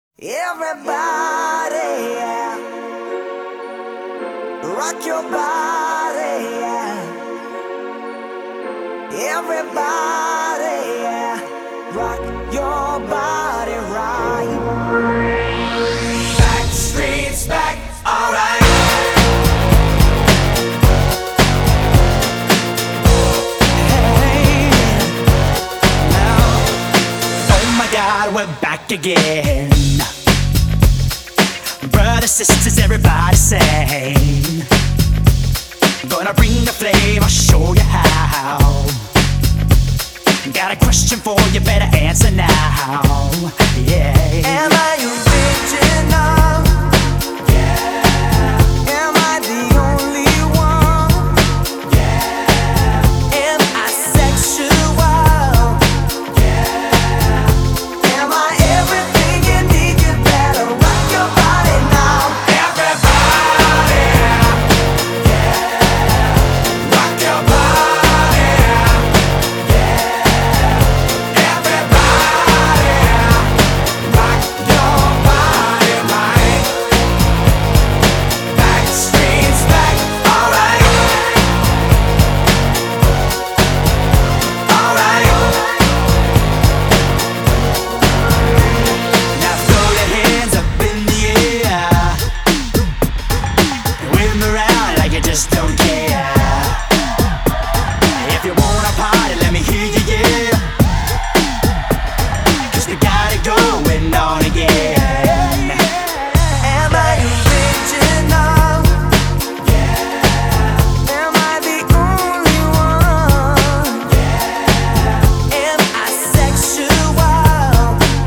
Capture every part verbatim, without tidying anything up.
Everybody, yeah. Rock your body, yeah. Everybody, yeah. Rock your body right. Back streets back, alright. Hey, now, oh my God, we're back again. Brothers, sisters, everybody sing. Gonna bring the flame, I'll show you how. Got a question for you, better answer now. Yeah. Am I original? Yeah. Am I the only one? Yeah. Am I sexual? Yeah. Am I everything you need? You better rock your body now. Everybody, yeah. Rock your body, yeah. Everybody, rock your body right. Back streets back, alright. Alright. Now throw your hands up in the air. Wave 'em around like you just don't care. If you wanna party, let me hear you, yeah. 'Cause we got it going on again. Am I original? Yeah. Am I the only one? Yeah. Am I sexual?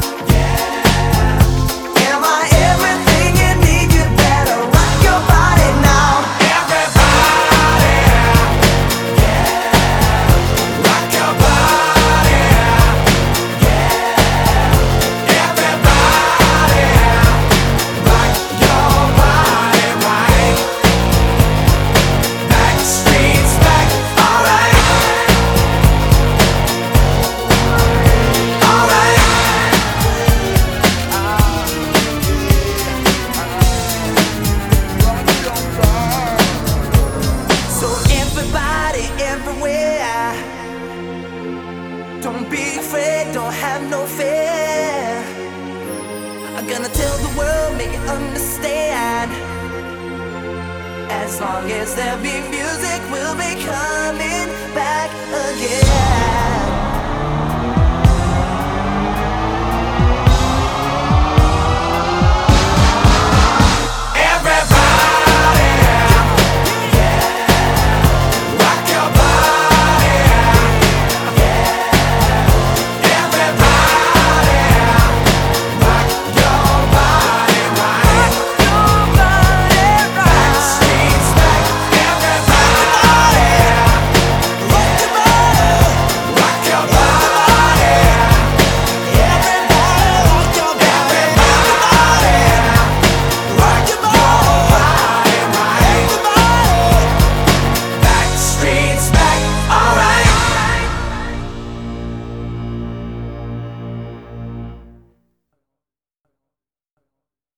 Yeah. Am I everything you need? You better rock your body now. Everybody, yeah. Rock your body, yeah. Everybody, rock your body right. Back streets back, alright. Alright. So everybody everywhere, don't be afraid, don't have no fear. I'm gonna tell the world, make it understand. As long as there be music, we'll be coming back again.